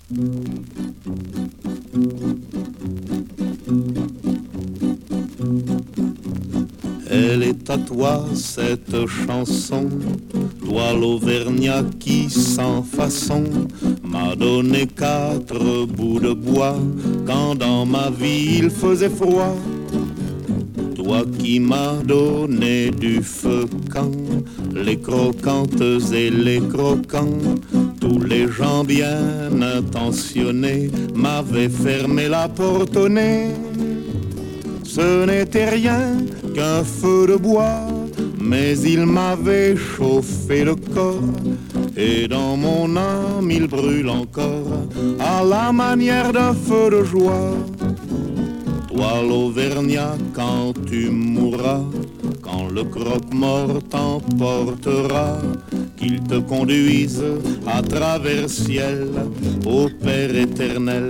Elle est à toi cette chanson, toi l'Auvergnat qui sans façon m'a donné 4 bouts de bois quand dans ma vie il faisait froid. Toi qui m'as donné du feu quand les croquantes et les croquants, tous les gens bien intentionnés m'avaient fermé la porte au nez. Ce n'était rien qu'un feu de bois, mais il m'avait chauffé le corps, et dans mon âme il brûle encore à la manière d'un feu de joie. Toi l'Auvergnat, quand tu mourras, quand le croque-mort t'emportera, qu'il te conduise à travers ciel au Père éternel.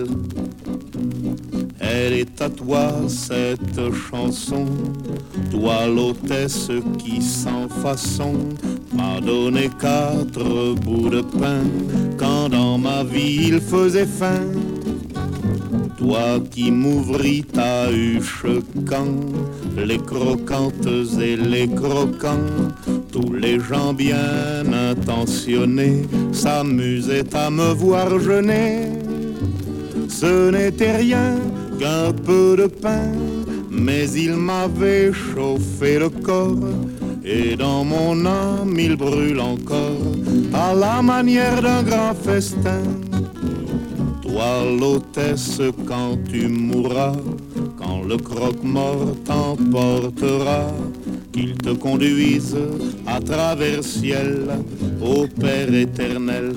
Elle est à toi cette chanson, toi l'hôtesse qui sans façon m'a donné 4 bouts de pain quand dans ma vie il faisait faim. Toi qui m'ouvris ta huche quand les croquantes et les croquants, tous les gens bien intentionnés s'amusaient à me voir jeûner. Ce n'était rien qu'un peu de pain, mais il m'avait chauffé le corps, et dans mon âme il brûle encore à la manière d'un grand festin. Toi l'hôtesse, quand tu mourras, quand le croque-mort t'emportera, qu'il te conduise à travers ciel au Père éternel.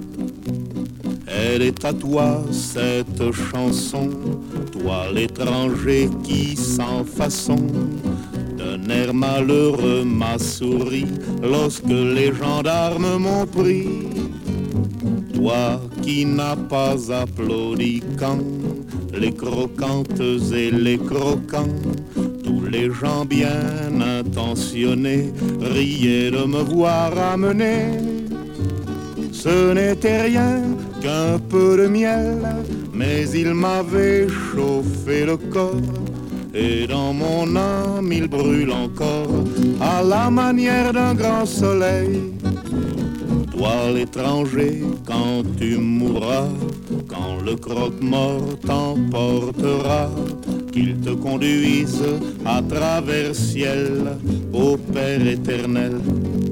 Elle est à toi cette chanson, toi l'étranger qui sans façon d'un air malheureux m'a souri lorsque les gendarmes m'ont pris. Toi qui n'as pas applaudi quand les croquantes et les croquants, tous les gens bien intentionnés riaient de me voir amener. Ce n'était rien qu'un peu de miel, mais il m'avait chauffé le corps, et dans mon âme il brûle encore à la manière d'un grand soleil. Toi l'étranger, quand tu mourras, quand le croque-mort t'emportera, qu'il te conduise à travers ciel au Père éternel.